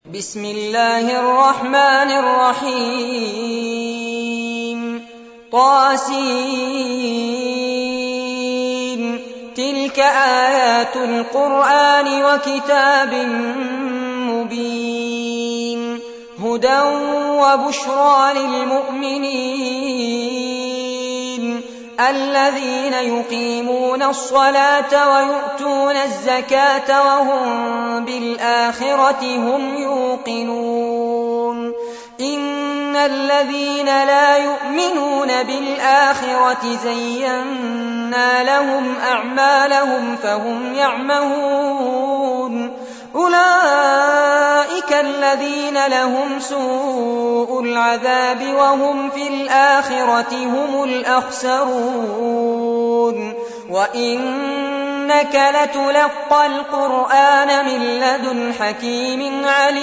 بسم الله الرحمن الرحيم طاسين تلك آيات القرآن وكتاب مبين هدى وبشرى للمؤمنين الذين يقيمون الصلاة ويؤتون الزكاة وهم بالآخرة هم يوقنون إن الذين لا يؤمنون بالآخرة زينا لهم أعمالهم فهم يعمهون أولئك الذين لهم سوء العذاب وهم في الآخرة هم الأخسرون وإنك لتلقى القرآن من لدن حكيم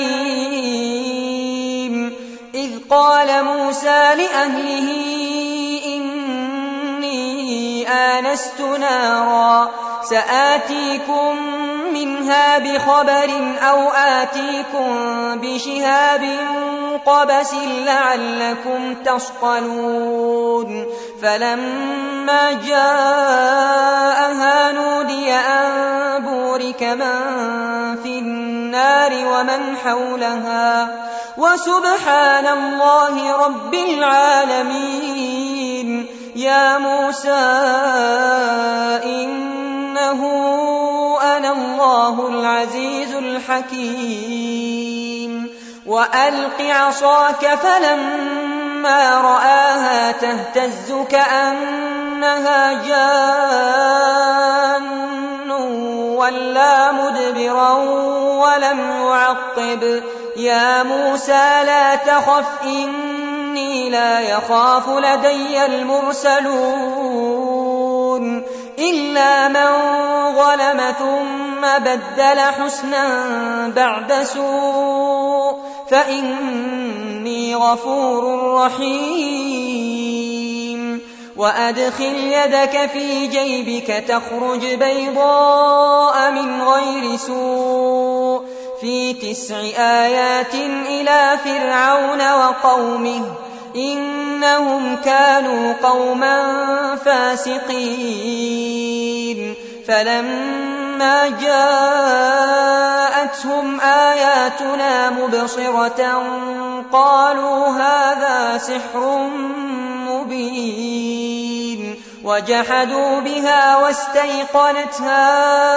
عليم إذ قال موسى لأهله إني آنست نارا سآتيكم منها بخبر أو آتيكم بشهاب قبس لعلكم تصطلون فلما جاءها نودي أن بورك من في النار ومن حولها وسبحان الله رب العالمين يا موسى إنه أنا الله العزيز الحكيم وألق عصاك فلما رآها تهتز كأنها جان ولا مدبرا ولم يعقب يا موسى لا تخف إني لا يخاف لدي المرسلون إلا من ظلم ثم بدل حسنا بعد سوء فإني غفور رحيم وأدخل يدك في جيبك تخرج بيضاء من غير سوء في 9 آيات إلى فرعون وقومه إنهم كانوا قوما فاسقين فلما جاءتهم آياتنا مبصرة قالوا هذا سحر مبين وجحدوا بها واستيقنتها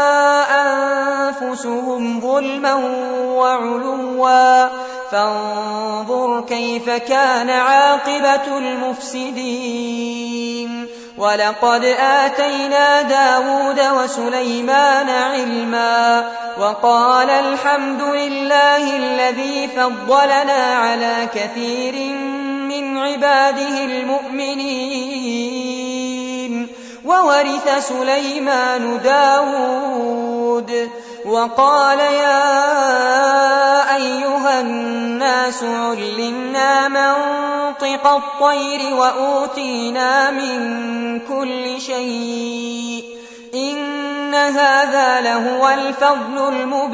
أنفسهم ظلما وعلوا فانظر كيف كان عاقبة المفسدين ولقد آتينا داود وسليمان علما وقال الحمد لله الذي فضلنا على كثير من عباده المؤمنين وورث سليمان داود وقال يا أيها الناس علمنا منطق الطير وأوتينا من كل شيء إن هذا لهو الفضل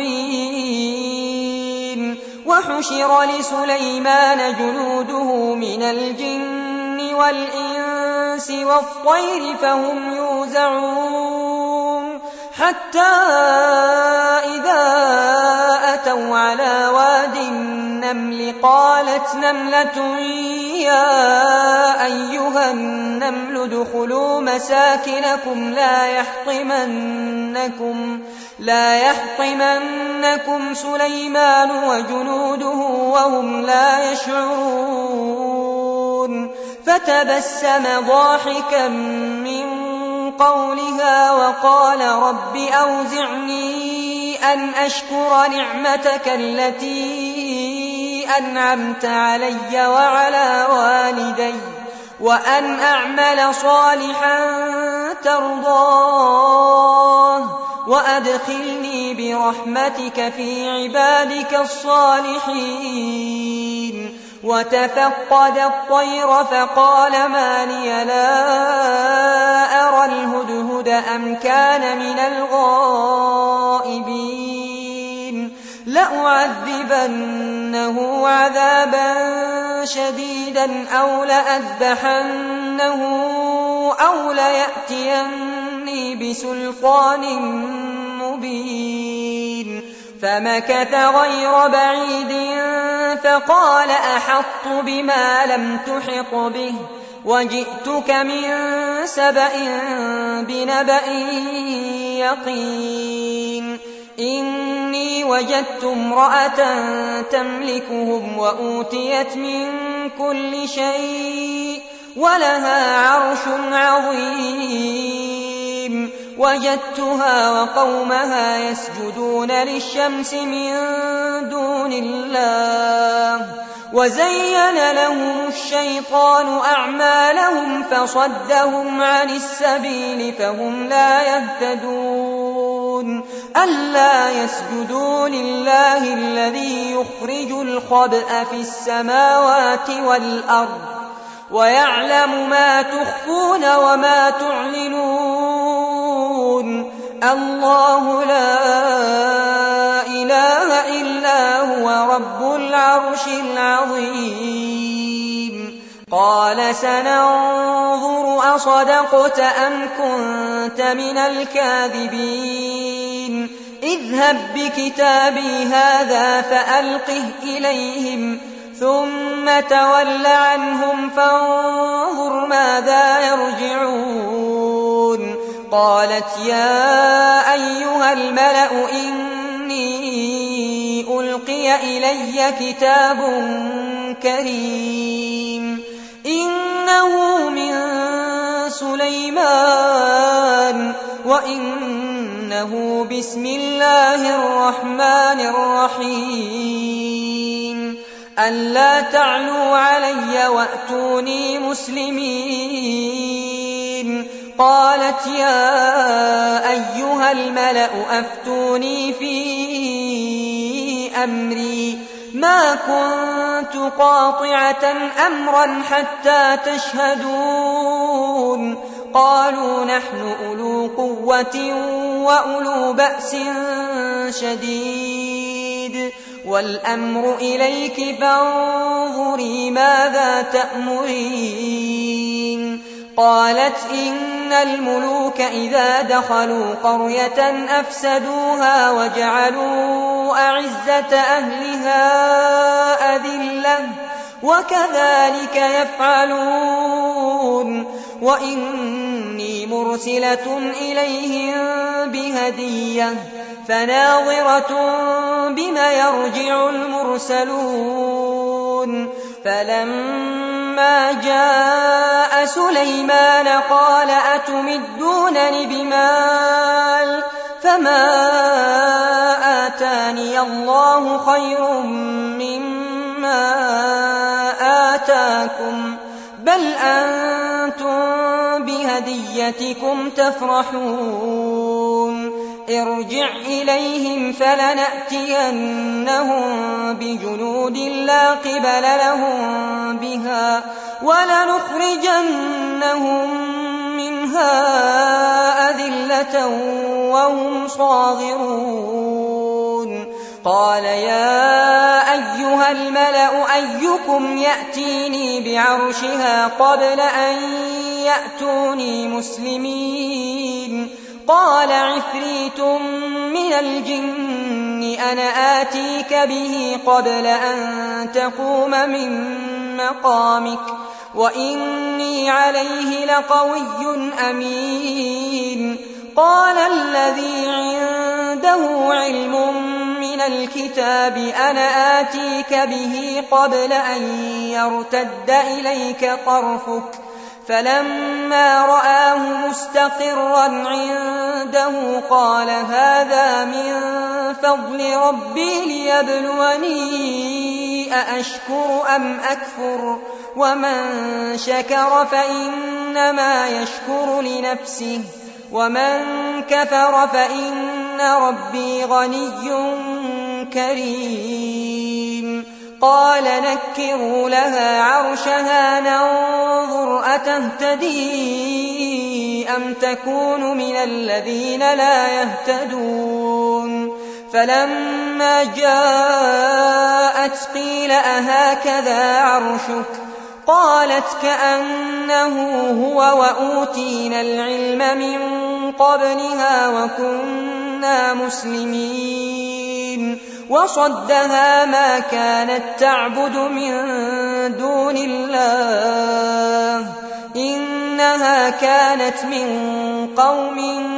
المبين وحشر لسليمان جنوده من الجن والإنس والطير فهم يوزعون حتى إذا أتوا على واد النمل قالت نملة يا أيها النمل ادخلوا مساكنكم لا يحطمنكم سليمان وجنوده وهم لا يشعرون فتبسم ضاحكا من قولها وقال رب أوزعني أن أشكر نعمتك التي أنعمت علي وعلى والدي وأن أعمل صالحا ترضاه وأدخلني برحمتك في عبادك الصالحين وتفقد الطير فقال ما لي لا أرى الهدهد أم كان من الغائبين لأعذبنه عذابا شديدا أو لأذبحنه أو ليأتيني بسلطان مبين. فمكث غير بعيد فقال أحطت بما لم تحط به وجئتك من سبأ بنبأ يقين. إني وجدت امرأة تملكهم وأوتيت من كل شيء ولها عرش عظيم. وجدتها وقومها يسجدون للشمس من دون الله وزين لهم الشيطان أعمالهم فصدهم عن السبيل فهم لا يهتدون. ألا يسجدوا لله الذي يخرج الخبأ في السماوات والأرض ويعلم ما تخفون وما تعلنون. الله لا إله إلا هو رب العرش العظيم. قال سننظر أصدقت أم كنت من الكاذبين. اذهب بكتابي هذا فألقه إليهم ثم تول عنهم فانظر ماذا يرجعون. قالت يا أيها الملأ إني ألقي إلي كتاب كريم إنه من سليمان وإنه بسم الله الرحمن الرحيم. ألا تعلوا علي وأتوني مسلمين. قالت يا أيها الملأ أفتوني في أمري ما كنت قاطعة أمرا حتى تشهدون. قالوا نحن أولو قوة وأولو بأس شديد والأمر إليك فانظري ماذا تأمرين. قالت إن الملوك إذا دخلوا قرية أفسدوها وجعلوا أعزة أهلها أذلة وكذلك يفعلون. وإني مرسلة إليهم بهدية فناظرة بما يرجع المرسلون. فلما جاء سليمان قال أتمدونني بمال فما آتاني الله خير مما آتاكم بل أنتم بهديتكم تفرحون. ارجع إليهم فلنأتينهم بجنود لا قبل لهم بها ولنخرجنهم منها أذلة وهم صاغرون. قال يا أيها الملأ أيكم يأتيني بعرشها قبل أن يأتوني مسلمين. قال عفريت من الجن أنا آتيك به قبل أن تقوم من مقامك وإني عليه لقوي أمين. قال الذي عنده علم من الكتاب أنا آتيك به قبل أن يرتد إليك طرفك فلما رآه مستقرا عنده قال هذا من فضل ربي ليبلوني أأشكر أم أكفر ومن شكر فإنما يشكر لنفسه ومن كفر فإن ربي غني كريم. قال نكروا لها عرشها ننظر أتهتدي أم تكون من الذين لا يهتدون. فلما جاءت قيل أهكذا عرشك قالت كأنه هو وأوتينا العلم من قبلها وكنا مسلمين وصدها ما كانت تعبد من دون الله إنها كانت من قوم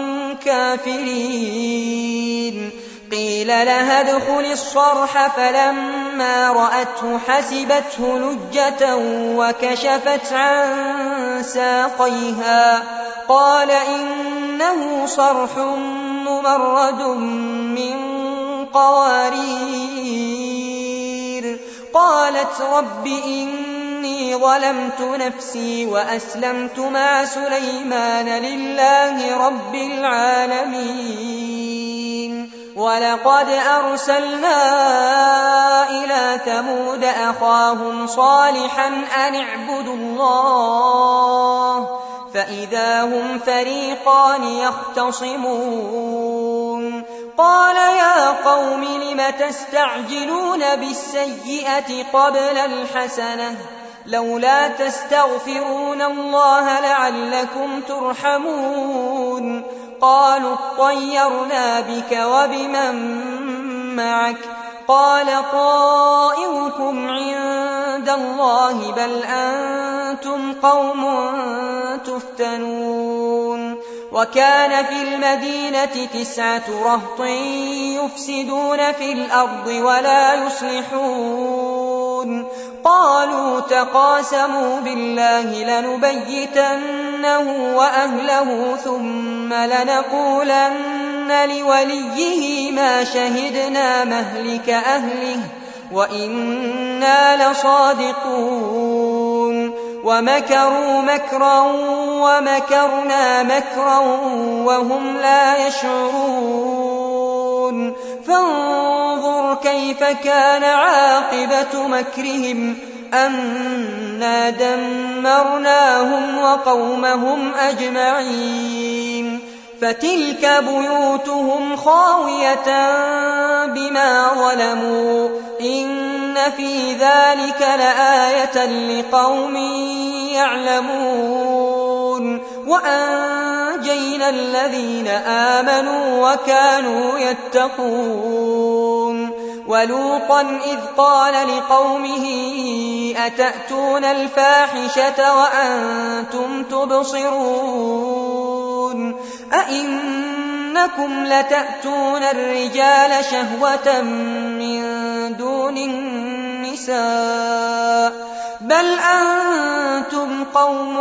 كافرين قيل لها ادخل الصرح فلما رأته حسبته لجة وكشفت عن ساقيها قال إنه صرح ممرد من قوارير قالت رب إني ظلمت نفسي وأسلمت مع سليمان لله رب العالمين ولقد أرسلنا إلى ثمود أخاهم صالحا أن اعبدوا الله فإذا هم فريقان يختصمون قال يا قوم لم تستعجلون بالسيئة قبل الحسنة لولا تستغفرون الله لعلكم ترحمون قالوا اطيرنا بك وبمن معك قال طائركم عند الله بل أنتم قوم تفتنون وكان في المدينة 9 رهط يفسدون في الأرض ولا يصلحون قالوا تقاسموا بالله لنبيتنه وأهله ثم لنقولن لوليه ما شهدنا مهلك أهله وإنا لصادقون ومكروا مكرا ومكرنا مكرا وهم لا يشعرون فانظر كيف كان عاقبة مكرهم أنا دمرناهم وقومهم أجمعين فتلك بيوتهم خاوية بما ظلموا إن في ذلك لآية لقوم يعلمون وأنجينا الذين آمنوا وكانوا يتقون ولوطا إذ قال لقومه أتأتون الفاحشة وأنتم تبصرون أئنكم لتأتون الرجال شهوة من دون النساء بل أنتم قوم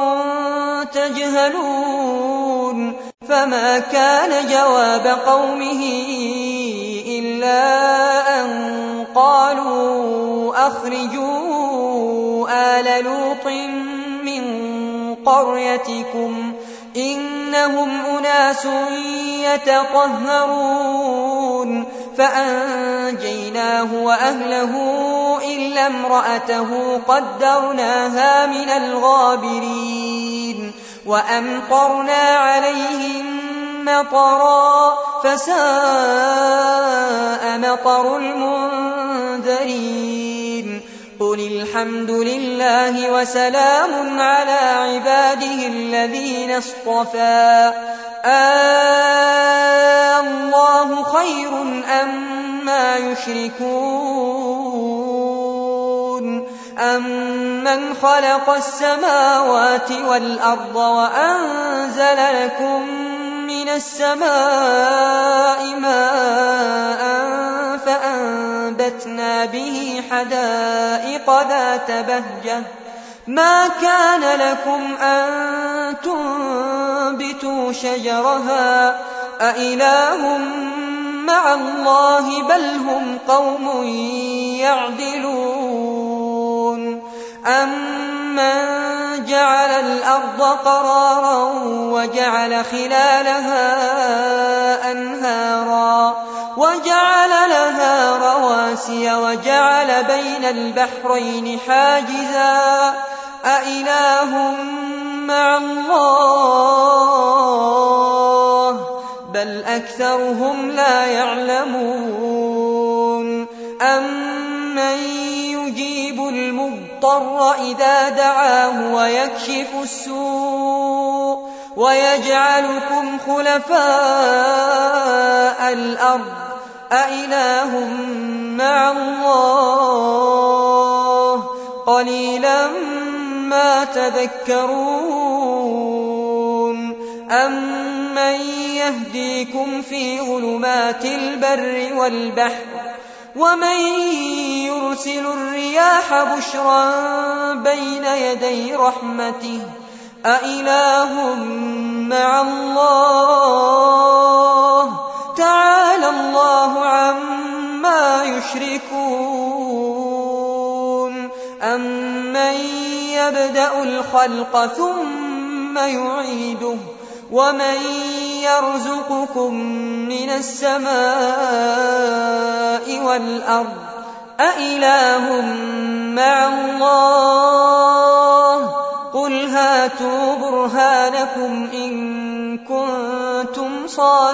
تجهلون فما كان جواب قومه إلا أن قالوا أخرجوا آل لوط من قريتكم إنهم أناس يتطهرون فأنجيناه وأهله إلا امرأته قدرناها من الغابرين وأمطرنا عليهم مطرا فساء مطر المنذرين قل الحمد لله وسلام على عباده الذين اصطفى الله خير أما يشركون أمن خلق السماوات والأرض وأنزل لكم من السماء ماء فأنبتنا به حدائق ذات بهجة ما كان لكم أن تنبتوا شجرها أإله مع الله بل هم قوم يعدلون أمن جعل الأرض قرارا وجعل خلالها أنهارا وجعل لها رواسي وجعل بين البحرين حاجزا أإله مع الله بل أكثرهم لا يعلمون أمن يجيب المضطر إذا دعاه ويكشف السوء ويجعلكم خلفاء الأرض أإله مع الله قليلا ما تذكرون أمن يهديكم في ظلمات البر والبحر ومن يرسل الرياح بشرا بين يدي رحمته أإله مع الله تعالى الله عما يشركون أمن يبدأ الخلق ثم يعيده ومن يرزقكم من السماء والأرض أإله مع الله قل هاتوا برهانكم إن كنتم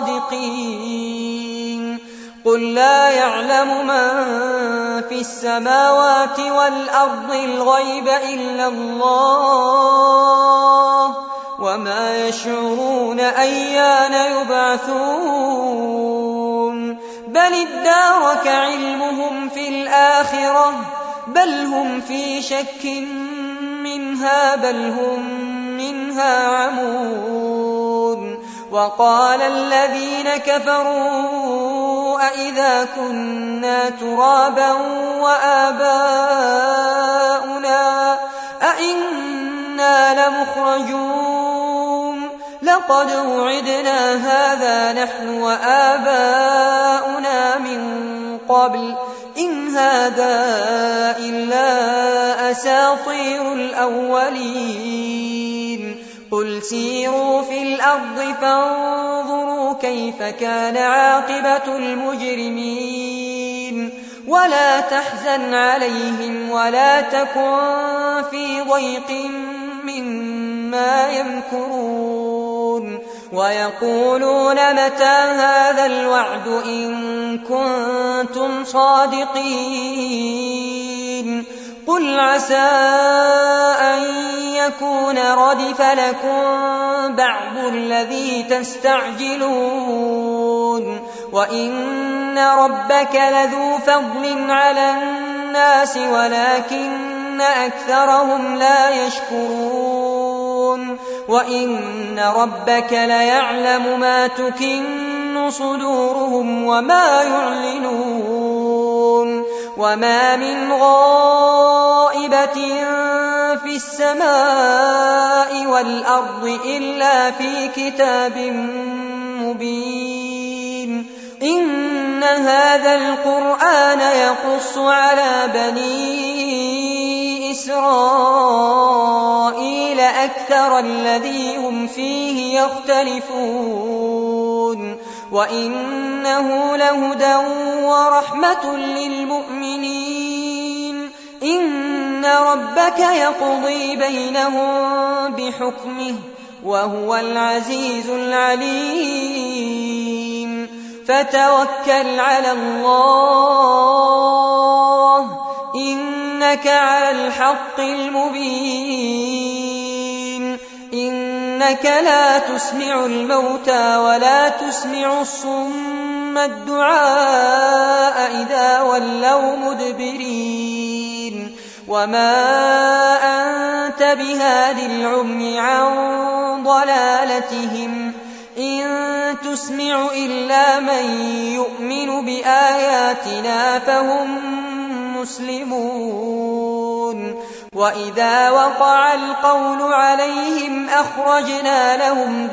صادقين قل لا يعلم من في السماوات والأرض الغيب إلا الله وما يشعرون أيان يبعثون بل ادارك علمهم في الآخرة بل هم في شك منها بل هم منها عمون وقال الذين كفروا أئذا كنا ترابا وآباؤنا أئنا لمخرجون لقد وعدنا هذا نحن وآباؤنا من قبل إن هذا إلا أساطير الأولين قل سيروا في الأرض فانظروا كيف كان عاقبة المجرمين ولا تحزن عليهم ولا تكن في ضيق مما يمكرون ويقولون متى هذا الوعد إن كنتم صادقين قل عسى أن يكون ردف لكم بعض الذي تستعجلون وإن ربك لذو فضل على الناس ولكن أكثرهم لا يشكرون وإن ربك ليعلم ما تكن صدورهم وما يعلنون وما من غائبة في السماء والأرض إلا في كتاب مبين إن هذا القرآن يقص على بني إسرائيل أكثر الذي هم فيه يختلفون وإنه لهدى ورحمة للمؤمنين إن ربك يقضي بينهم بحكمه وهو العزيز العليم فتوكل على الله إنك على الحق المبين إنك لا تسمع الموتى ولا تسمع الصم الدعاء إذا ولوا مدبرين وما أنت بهاد العمي عن ضلالتهم إن تسمع إلا من يؤمن بآياتنا فهم مسلمون وإذا وقع القول عليهم أخرجنا لهم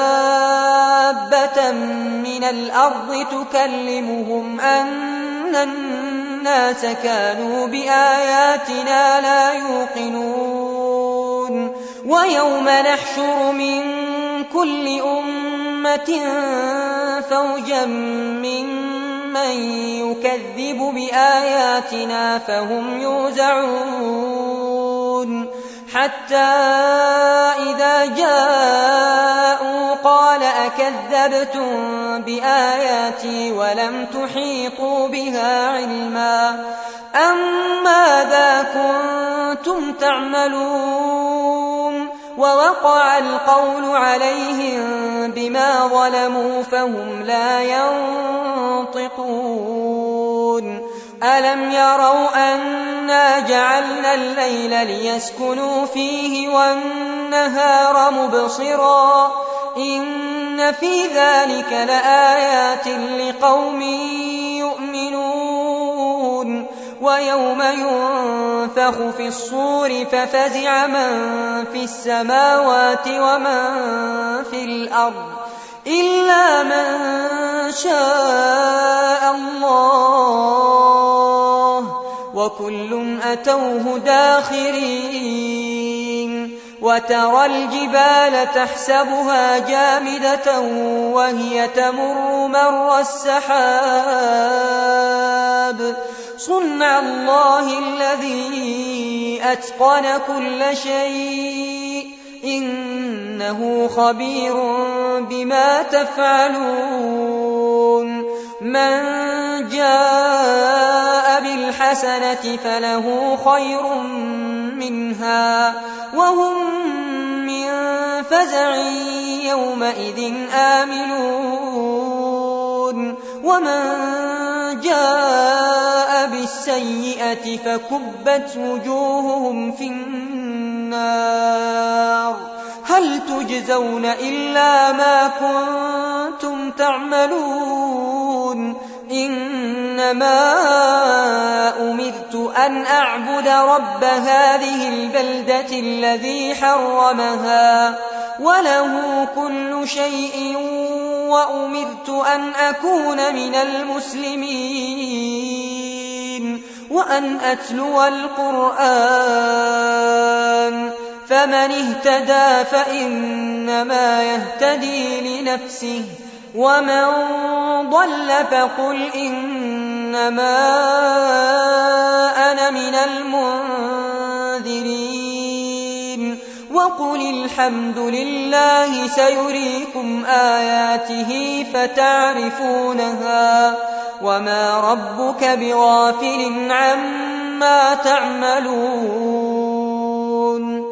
دابة من الأرض تكلمهم أن الناس كانوا بآياتنا لا يوقنون ويوم نحشر من كل أمة فوجا ممن يكذب بآياتنا فهم يوزعون حتى إذا جاءوا قال أكذبتم بآياتي ولم تحيطوا بها علما ماذا كنتم تعملون ووقع القول عليهم بما ظلموا فهم لا ينطقون ألم يروا أنا جعلنا الليل ليسكنوا فيه والنهار مبصرا إن في ذلك لآيات لقوم يؤمنون ويوم ينفخ في الصور ففزع من في السماوات ومن في الأرض إلا من شاء الله وكل أتوه داخرين وترى الجبال تحسبها جامدة وهي تمر مر السحاب صنع الله الذي أتقن كل شيء إنه خبير بما تفعلون من جاء بالحسنة فله خير منها وهم من فزع يومئذ آمنون ومن جاء بالسيئة فكبت وجوههم في النار هل تجزون إلا ما كنتم تعملون إنما أمرت أن أعبد رب هذه البلدة الذي حرمها وله كل شيء وأمرت أن أكون من المسلمين وأن أتلو القرآن فمن اهتدى فإنما يهتدي لنفسه ومن ضل فقل إنما أنا من المنذرين وقل الحمد لله سيريكم آياته فتعرفونها وما ربك بغافل عما تعملون